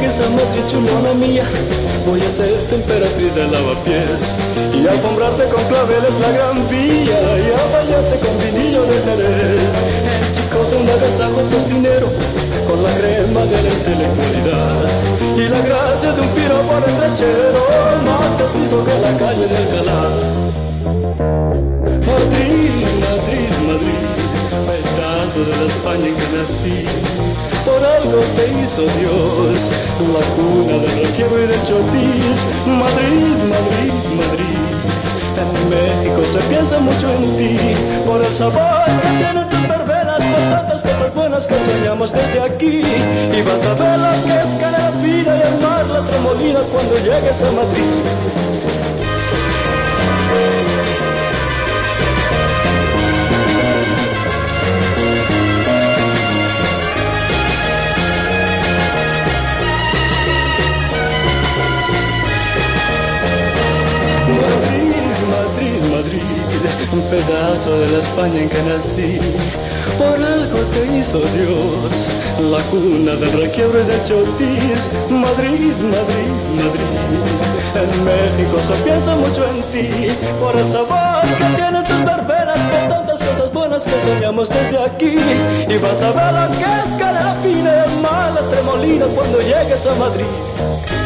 llegues a Madrid, chulona mía, voy a ser tu emperatriz de lavapiés y a alfombrarte con claveles la Gran Vía y a bañarte con vinillo de Jerez. El chico de un agasajo costinero con la crema de la intelectualidad y la gracia de un piropo retrechero más castizo que la calle del Alcalá. Madrid, Madrid, Madrid, pedazo de la España en que nací. Por algo te hizo Dios, la cuna del requiebro y del chotis. Madrid, Madrid, Madrid, en México se piensa mucho en ti, por el sabor que tienen tus verbenas, por tantas cosas buenas que soñamos desde aquí. Y vas a ver lo que es canela fina y el mar la tremolina cuando llegues a Madrid. Un pedazo de la España en que nací, por algo te hizo Dios, la cuna del requiebro y del chotis. Madrid, Madrid, Madrid, en México se piensa mucho en ti, por el sabor que tienen tus verbenas, por tantas cosas buenas que soñamos desde aquí. Y vas a ver lo que es canela fina y el mar la tremolina cuando llegues a Madrid.